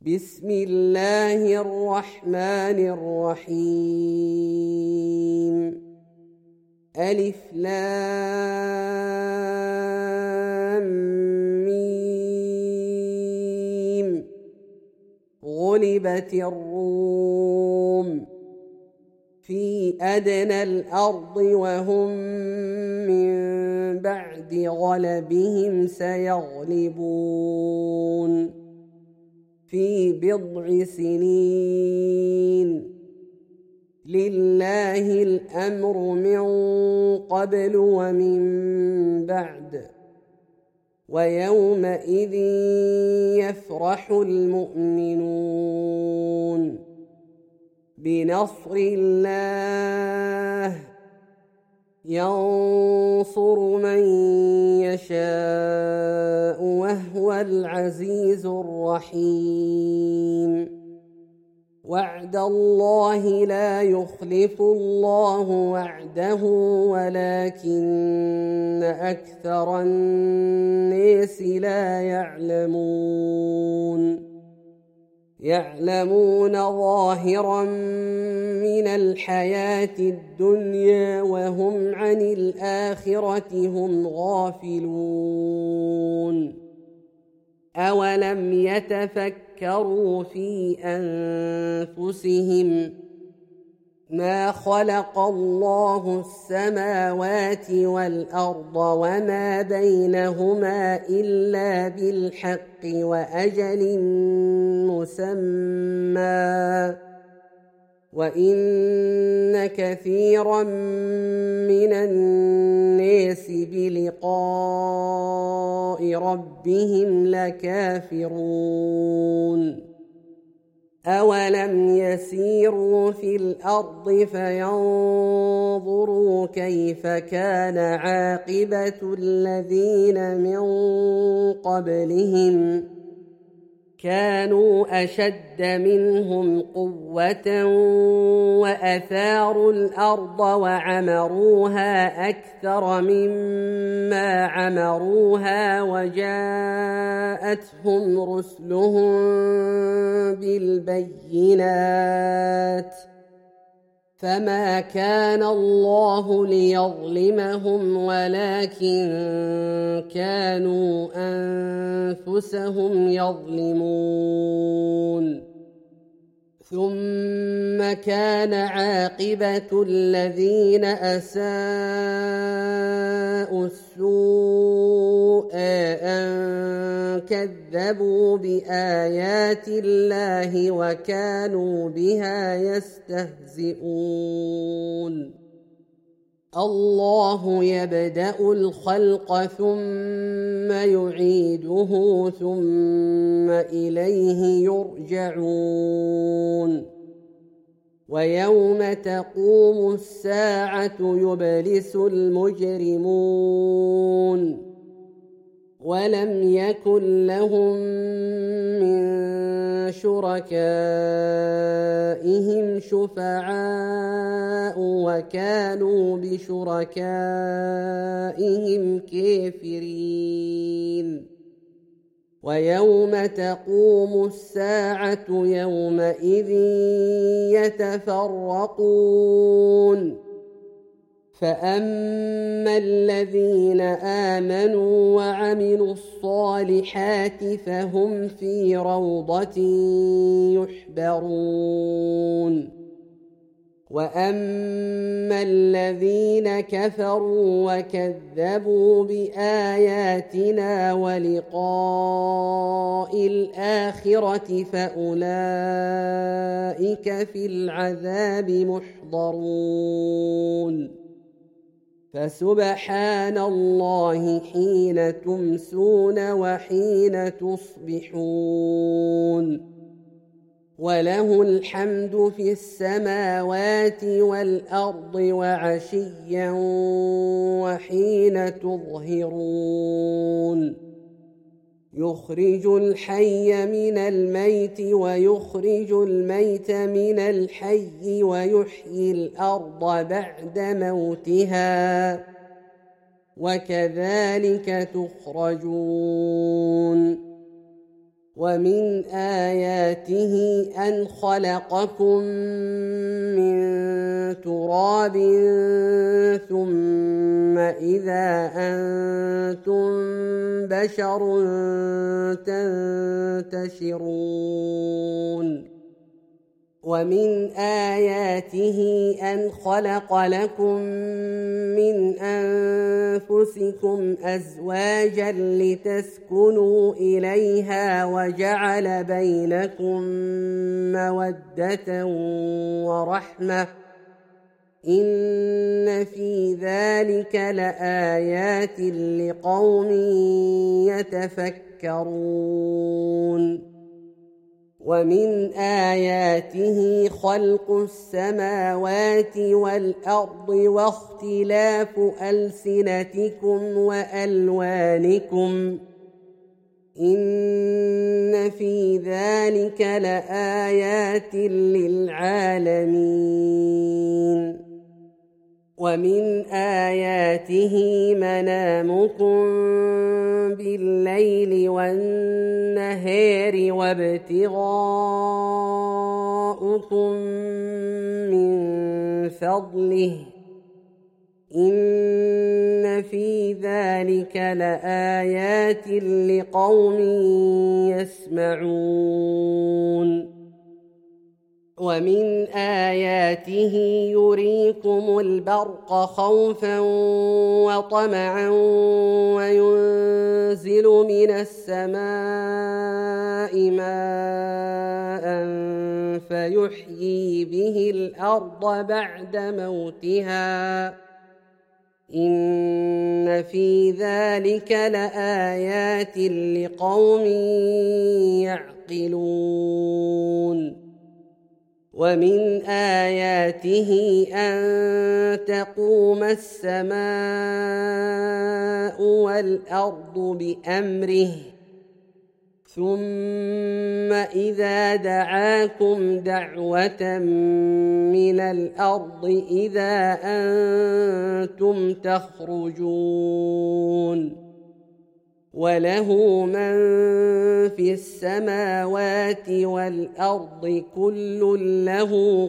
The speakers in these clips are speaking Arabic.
بسم الله الرحمن الرحيم. ألف لام ميم. غلبت الروم في أدنى الأرض وهم من بعد غلبهم سيغلبون في بضع سنين. لله الأمر من قبل ومن بعد، ويومئذ يفرح المؤمنون بنصر الله ينصر من يشاء وهو العزيز الرحيم. وعد الله لا يخلف الله وعده ولكن أكثر الناس لا يعلمون ظاهرا من الحياة الدنيا وهم عن الآخرة هم غافلون. أولم يتفكروا في أنفسهم ما خلق الله السماوات والأرض وما بينهما إلا بالحق وأجل مسمى، وإن كثيرا من الناس بلقاء ربهم لكافرون. أولم يسيروا في الأرض فينظروا كيف كان عاقبة الذين من قبلهم كانوا أشد منهم قوة وأثاروا الأرض وعمروها أكثر مما عمروها وجاءتهم رسلهم بالبينات فما كان الله ليظلمهم ولكن كانوا أنفسهم يظلمون. ثم كان عاقبة الذين أساءوا السوء أن كذبوا بآيات الله وكانوا بها يستهزئون. الله يبدأ الخلق ثم يعيده ثم إليه يرجعون. ويوم تقوم الساعة يبلس المجرمون ولم يكن لهم من شركائهم شفعاء وكانوا بشركائهم كافرين. ويوم تقوم الساعة يومئذ يتفرقون فأما الذين آمنوا وعملوا الصالحات فهم في روضة يحبرون. وأما الذين كفروا وكذبوا بآياتنا ولقاء الآخرة فأولئك في العذاب محضرون. فسبحان الله حين تمسون وحين تصبحون، وله الحمد في السماوات والأرض وعشيا وحين تظهرون. يخرج الحي من الميت ويخرج الميت من الحي ويحيي الأرض بعد موتها وكذلك تخرجون. ومن آياته أن خلقكم من تراب ثم إذا أنتم بشر تنتشرون ومن آياته أن خلق لكم من أنفسكم أزواجا لتسكنوا إليها وجعل بينكم مودة ورحمة إن في ذلك لآيات لقوم يتفكرون ومن آياته خلق السماوات والأرض واختلاف ألسنتكم وألوانكم إن في ذلك لآيات للعالمين ومن آياته منامكم بالليل والنهار وابتغاؤكم من فضله إن في ذلك لآيات لقوم يسمعون ومن آياته يريكم البرق خوفا وطمعا وينزل من السماء ماء فيحيي به الأرض بعد موتها إن في ذلك لآيات لقوم يعقلون ومن آياته أن تقوم السماء والأرض بأمره ثم إذا دعاكم دعوة من الأرض إذا أنتم تخرجون وله من في السماوات والأرض كل له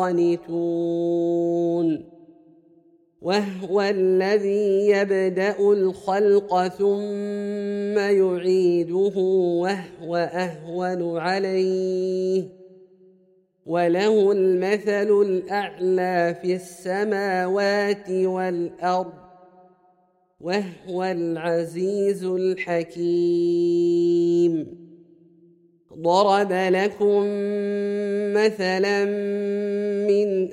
قانتون وهو الذي يبدأ الخلق ثم يعيده وهو أهون عليه وله المثل الأعلى في السماوات والأرض وهو العزيز الحكيم ضرب لكم مثلا من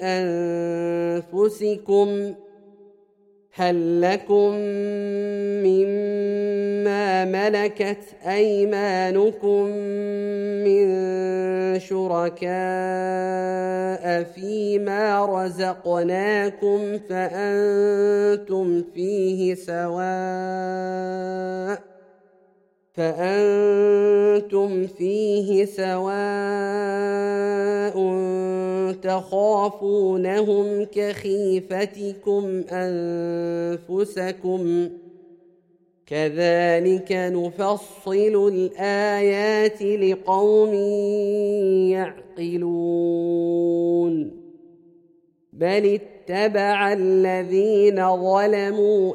أنفسكم هل لكم مما ملكت أيمانكم من شركاء فيما رزقناكم فأنتم فيه سواء تخافونهم كخيفتكم أنفسكم كذلك نفصل الآيات لقوم يعقلون بل اتبع الذين ظلموا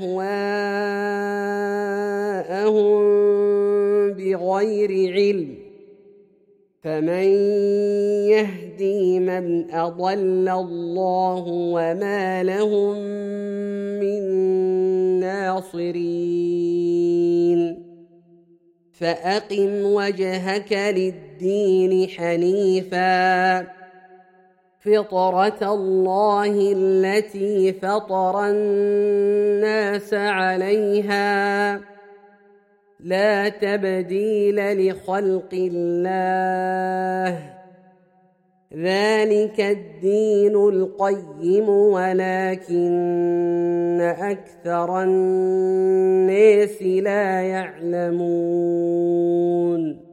أهواءهم بغير علم فمن يهدي من أضل الله وما لهم من ناصرين فأقم وجهك للدين حنيفا فطرة الله التي فطر الناس عليها لا تبديل لخلق الله ذلك الدين القيم ولكن أكثر الناس لا يعلمون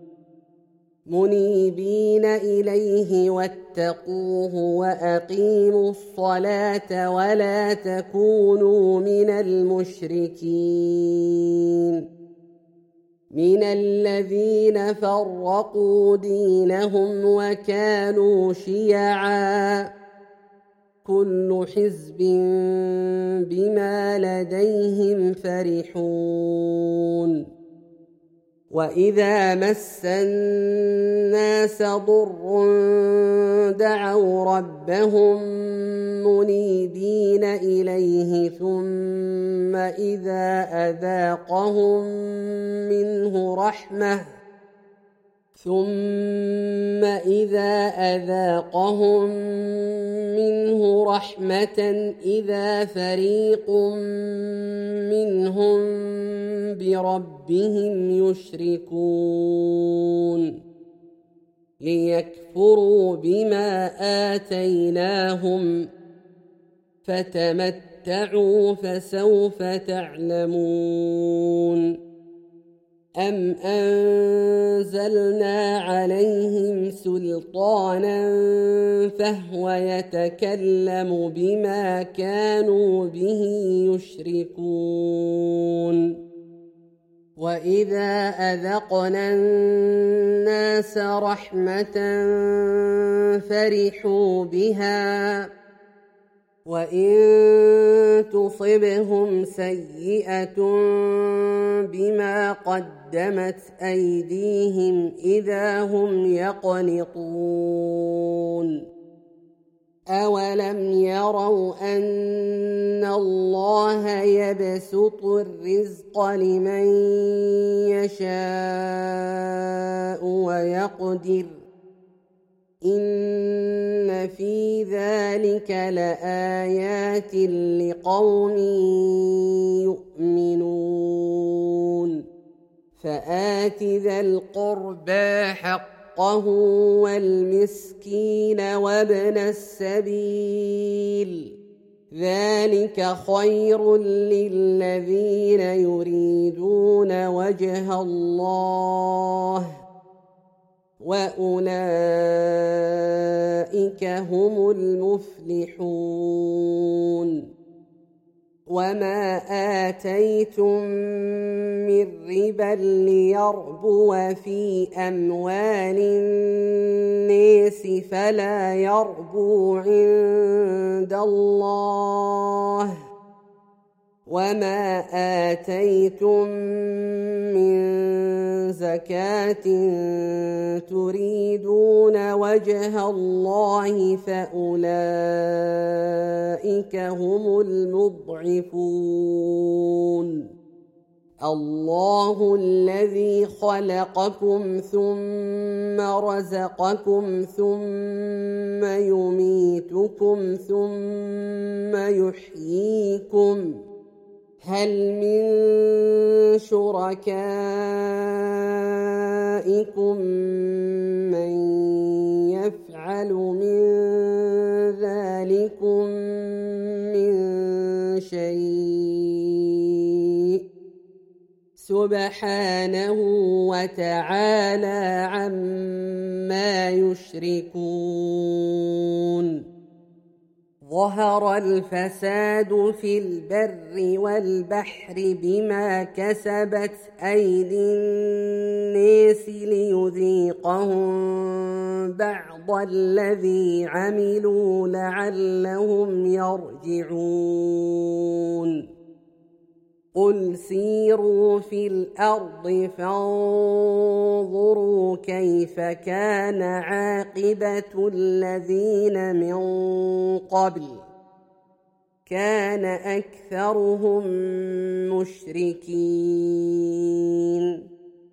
منيبين إليه واتقوه وأقيموا الصلاة ولا تكونوا من المشركين من الذين فرقوا دينهم وكانوا شيعا كل حزب بما لديهم فرحون وإذا مس الناس ضر دعوا ربهم منيبين إليه ثم إذا أذاقهم منه رحمة إذا فريق منهم بربهم يشركون ليكفروا بما آتيناهم فتمتعوا فسوف تعلمون أم أنزلنا عليهم سلطانا فهو يتكلم بما كانوا به يشركون وإذا أذقنا الناس رحمة فرحوا بها وإن تصبهم سيئة بما قدمت أيديهم إذا هم يقنطون أولم يروا أن الله يبسط الرزق لمن يشاء ويقدر إن في ذلك لآيات لقوم يؤمنون فآت ذا القربى حقه والمسكين وابن السبيل ذلك خير للذين يريدون وجه الله وأولئك هم المفلحون وما آتيتم من ربا ليربو في أموال الناس فلا يربو عند الله وما آتيتم من زكاة تريدون وجه الله فأولئك هم المضعفون الله الذي خلقكم ثم رزقكم ثم يميتكم ثم يحييكم هل من شركائكم من يفعل من ذلكم من شيء سبحانه وتعالى عما يشركون ظهر الفساد في البر والبحر بما كسبت أيدي الناس ليذيقهم بعض الذي عملوا لعلهم يرجعون قل سيروا في الأرض فانظروا كيف كان عاقبة الذين من قبل كان أكثرهم مشركين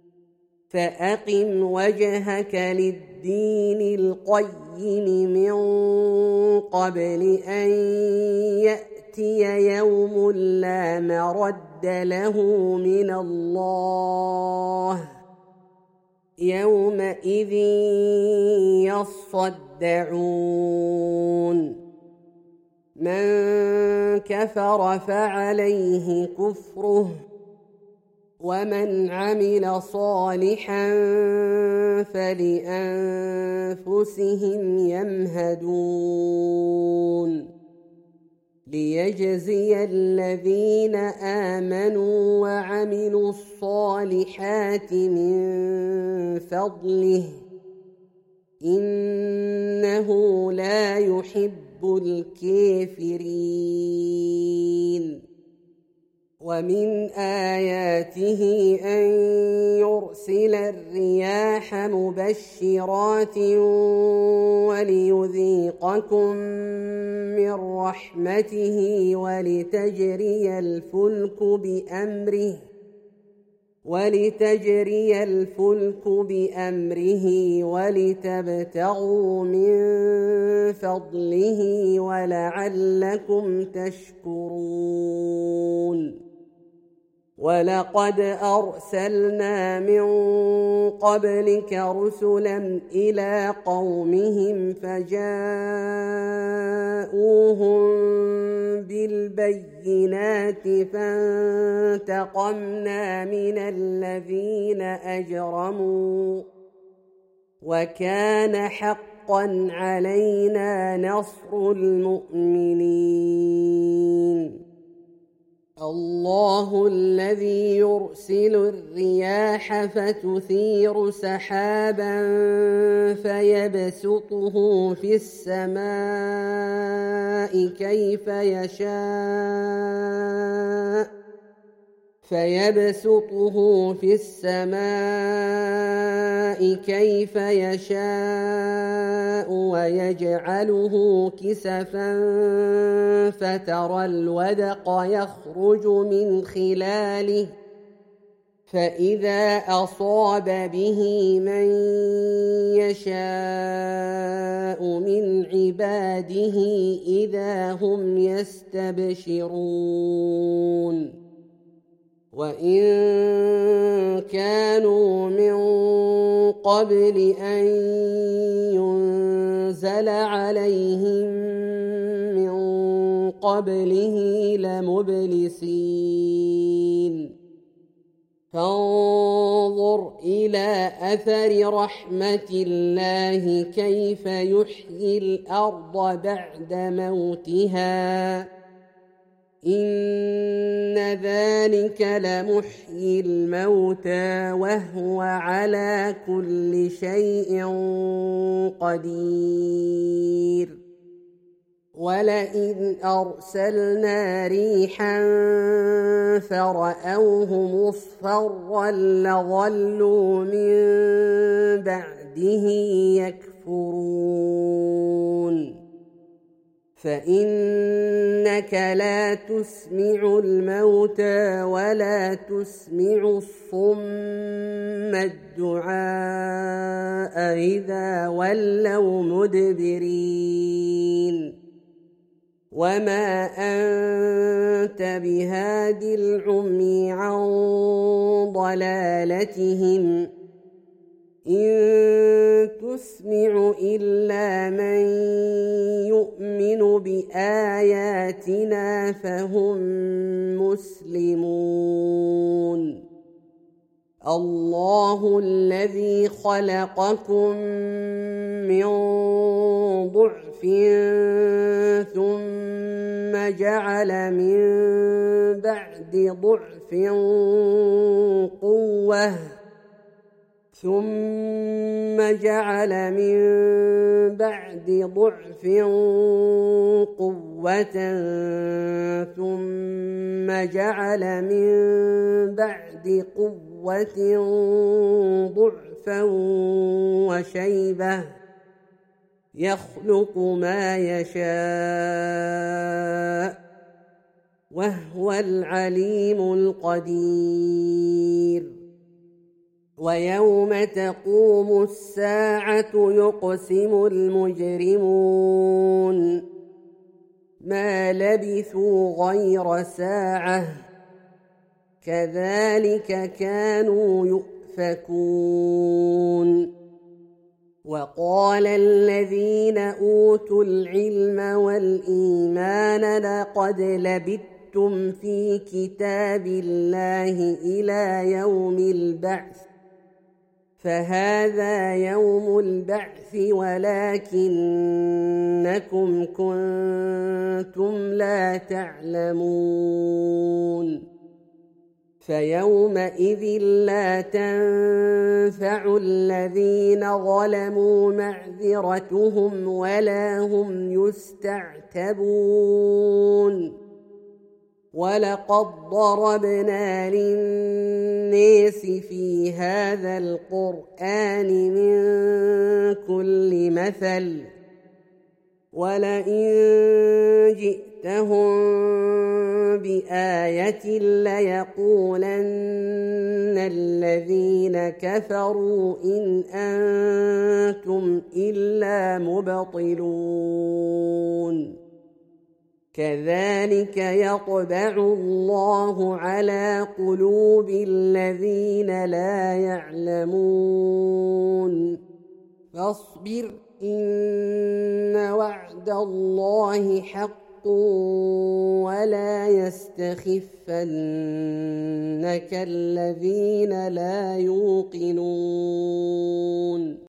فأقم وجهك للدين القيم من قبل أن يأتي يوم لا مرد له من الله يومئذ يصدعون من كفر فعليه كفره ومن عمل صالحا فلأنفسهم يمهدون ليجزي الذين آمنوا وعملوا الصالحات من فضله إنه لا يحب الكافرين. ومن آياته أن يرسل الرياح مبشرات وليذيقكم من رحمته ولتجري الفلك بأمره ولتبتغوا من فضله ولعلكم تشكرون. ولقد أرسلنا من قبلك رسلا إلى قومهم فجاءوهم بالبينات فانتقمنا من الذين أجرموا وكان حقا علينا نصر المؤمنين. الله الذي يرسل الرياح فتثير سحابا فيبسطه في السماء كيف يشاء ويجعله كسفا فترى الودق يخرج من خلاله فإذا أصاب به من يشاء من عباده إذا هم يستبشرون. وإن كانوا من قبل أن ينزل عليهم من قبله لمبلسين. فانظر إلى أثر رحمة الله كيف يحيي الأرض بعد موتها إن ذلك لمحيي الموتى وهو على كل شيء قدير. ولئن أرسلنا ريحا فرأوه مصفرا لظلوا من بعده يكفرون. فإنك لا تسمع الموتى ولا تسمع الصم الدعاء إذا ولوا مدبرين. وما أنت بهاد العمي عن ضلالتهم إن تسمع إلا من يؤمن بآياتنا فهم مسلمون. الله الذي خلقكم من ضعف ثم جعل من بعد ضعف قوة ثم جعل من بعد ضعف قوة ثم جعل من بعد قوة ضعفا وشيبة يخلق ما يشاء وهو العليم القدير. ويوم تقوم الساعة يقسم المجرمون ما لبثوا غير ساعة كذلك كانوا يؤفكون. وقال الذين أوتوا العلم والإيمان لقد لبثتم في كتاب الله إلى يوم البعث فهذا يوم البعث ولكنكم كنتم لا تعلمون فيومئذ لا تنفع الذين ظلموا معذرتهم ولا هم يستعتبون ولقد ضربنا للناس في هذا القرآن من كل مثل ولئن جئتهم بآية ليقولن الذين كفروا إن أنتم إلا مبطلون كذلك يطبع الله على قلوب الذين لا يعلمون فاصبر إن وعد الله حق ولا يستخفنك الذين لا يوقنون